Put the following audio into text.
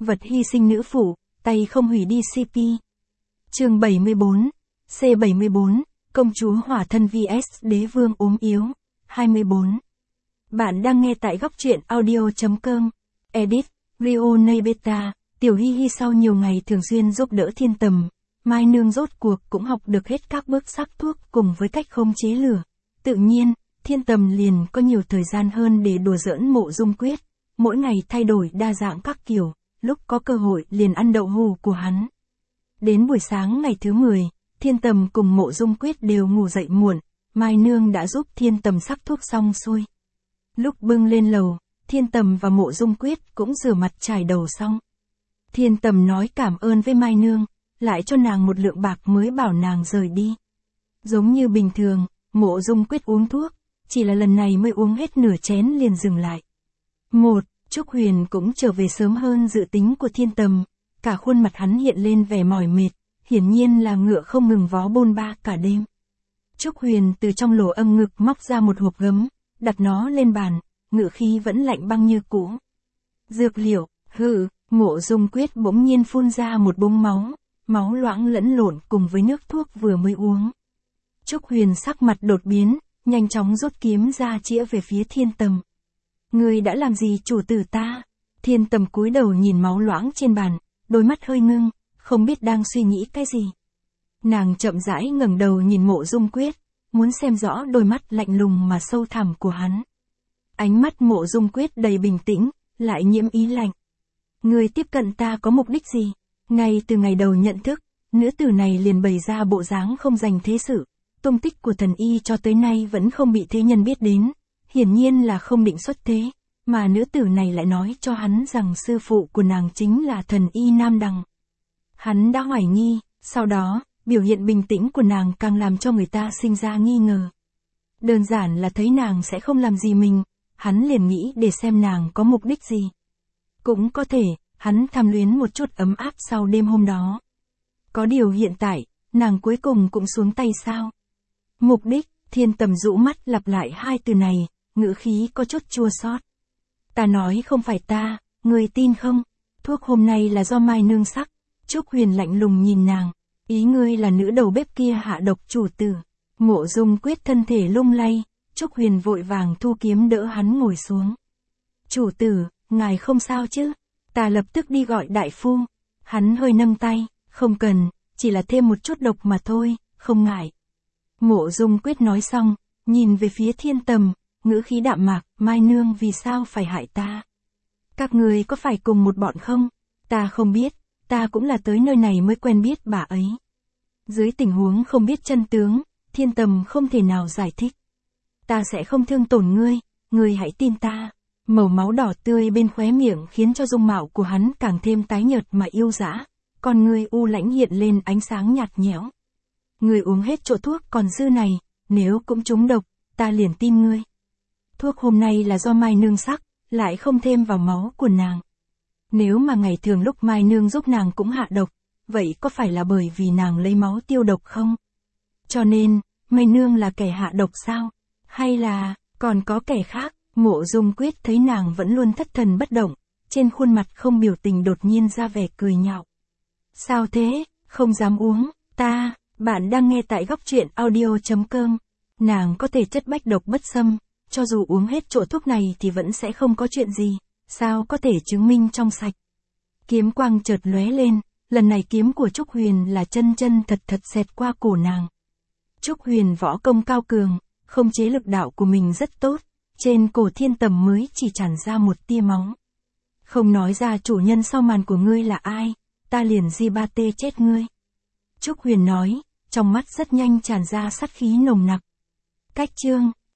vật hy sinh nữ phụ, tay không hủy đi CP. Chương 74, C74, công chúa hỏa thân vs đế vương ốm yếu, 24. Bạn đang nghe tại góc truyện audio.com. Edit, Rio Nay Beta, Tiểu Hi Hi sau nhiều ngày thường xuyên giúp đỡ Thiên Tầm, Mai Nương rốt cuộc cũng học được hết các bước sắc thuốc cùng với cách khống chế lửa. Tự nhiên, Thiên Tầm liền có nhiều thời gian hơn để đùa giỡn Mộ Dung Quyết, mỗi ngày thay đổi đa dạng các kiểu, lúc có cơ hội liền ăn đậu hù của hắn. Đến buổi sáng ngày thứ 10, Thiên Tầm cùng Mộ Dung Quyết đều ngủ dậy muộn, Mai Nương đã giúp Thiên Tầm sắc thuốc xong xuôi. Lúc bưng lên lầu, Thiên Tầm và Mộ Dung Quyết cũng rửa mặt chải đầu xong. Thiên Tầm nói cảm ơn với Mai Nương, lại cho nàng một lượng bạc mới bảo nàng rời đi. Giống như bình thường, Mộ Dung Quyết uống thuốc, chỉ là lần này mới uống hết nửa chén liền dừng lại. Trúc Huyền cũng trở về sớm hơn dự tính của Thiên Tầm, cả khuôn mặt hắn hiện lên vẻ mỏi mệt, hiển nhiên là ngựa không ngừng vó bôn ba cả đêm. Trúc Huyền từ trong lỗ âm ngực móc ra một hộp gấm, đặt nó lên bàn, ngự khí vẫn lạnh băng như cũ. Dược liệu, Mộ Dung Quyết bỗng nhiên phun ra một búng máu loãng lẫn lộn cùng với nước thuốc vừa mới uống. Trúc Huyền sắc mặt đột biến, nhanh chóng rút kiếm ra chĩa về phía Thiên Tầm. Ngươi đã làm gì chủ tử ta? Thiên Tầm cúi đầu nhìn máu loãng trên bàn, đôi mắt hơi ngưng, không biết đang suy nghĩ cái gì. Nàng chậm rãi ngẩng đầu nhìn Mộ Dung Quyết, muốn xem rõ đôi mắt lạnh lùng mà sâu thẳm của hắn. Ánh mắt Mộ Dung Quyết đầy bình tĩnh, lại nhiễm ý lạnh. Ngươi tiếp cận ta có mục đích gì? Ngay từ ngày đầu nhận thức, nữ tử này liền bày ra bộ dáng không dành thế sự. Tung tích của thần y cho tới nay vẫn không bị thế nhân biết đến, hiển nhiên là không định xuất thế, mà nữ tử này lại nói cho hắn rằng sư phụ của nàng chính là thần y Nam Đằng. Hắn đã hoài nghi, sau đó, biểu hiện bình tĩnh của nàng càng làm cho người ta sinh ra nghi ngờ. Đơn giản là thấy nàng sẽ không làm gì mình, hắn liền nghĩ để xem nàng có mục đích gì. Cũng có thể, hắn tham luyến một chút ấm áp sau đêm hôm đó. Có điều hiện tại, nàng cuối cùng cũng xuống tay sao? Mục đích, Thiên Tầm rũ mắt lặp lại hai từ này, ngữ khí có chút chua xót. Ta nói không phải ta, người tin không? Thuốc hôm nay là do Mai Nương sắc. Trúc Huyền lạnh lùng nhìn nàng. Ý ngươi là nữ đầu bếp kia hạ độc chủ tử. Mộ Dung Quyết thân thể lung lay, Trúc Huyền vội vàng thu kiếm đỡ hắn ngồi xuống. Chủ tử, ngài không sao chứ? Ta lập tức đi gọi đại phu. Hắn hơi nâng tay, không cần, chỉ là thêm một chút độc mà thôi, không ngại. Mộ Dung Quyết nói xong, nhìn về phía Thiên Tầm, ngữ khí đạm mạc, Mai Nương vì sao phải hại ta? Các người có phải cùng một bọn không? Ta không biết, ta cũng là tới nơi này mới quen biết bà ấy. Dưới tình huống không biết chân tướng, Thiên Tầm không thể nào giải thích. Ta sẽ không thương tổn ngươi hãy tin ta. Màu máu đỏ tươi bên khóe miệng khiến cho dung mạo của hắn càng thêm tái nhợt mà yêu dã, con ngươi u lãnh hiện lên ánh sáng nhạt nhẽo. Ngươi uống hết chỗ thuốc còn dư này, nếu cũng trúng độc, ta liền tin ngươi. Thuốc hôm nay là do Mai Nương sắc, lại không thêm vào máu của nàng. Nếu mà ngày thường lúc Mai Nương giúp nàng cũng hạ độc, vậy có phải là bởi vì nàng lấy máu tiêu độc không? Cho nên, Mai Nương là kẻ hạ độc sao? Hay là, còn có kẻ khác? Mộ Dung Quyết thấy nàng vẫn luôn thất thần bất động, trên khuôn mặt không biểu tình đột nhiên ra vẻ cười nhạo. Sao thế, không dám uống, bạn đang nghe tại góc truyện audio.com. Nàng có thể chất bách độc bất xâm, cho dù uống hết chỗ thuốc này thì vẫn sẽ không có chuyện gì, sao có thể chứng minh trong sạch. Kiếm quang chợt lóe lên, lần này kiếm của Trúc Huyền là chân thật xẹt qua cổ nàng. Trúc Huyền võ công cao cường, khống chế lực đạo của mình rất tốt, trên cổ Thiên Tầm mới chỉ tràn ra một tia máu. Không nói ra chủ nhân sau màn của ngươi là ai, ta liền di ba tê chết ngươi. Trúc Huyền nói, trong mắt rất nhanh tràn ra sát khí nồng nặc. Cách chương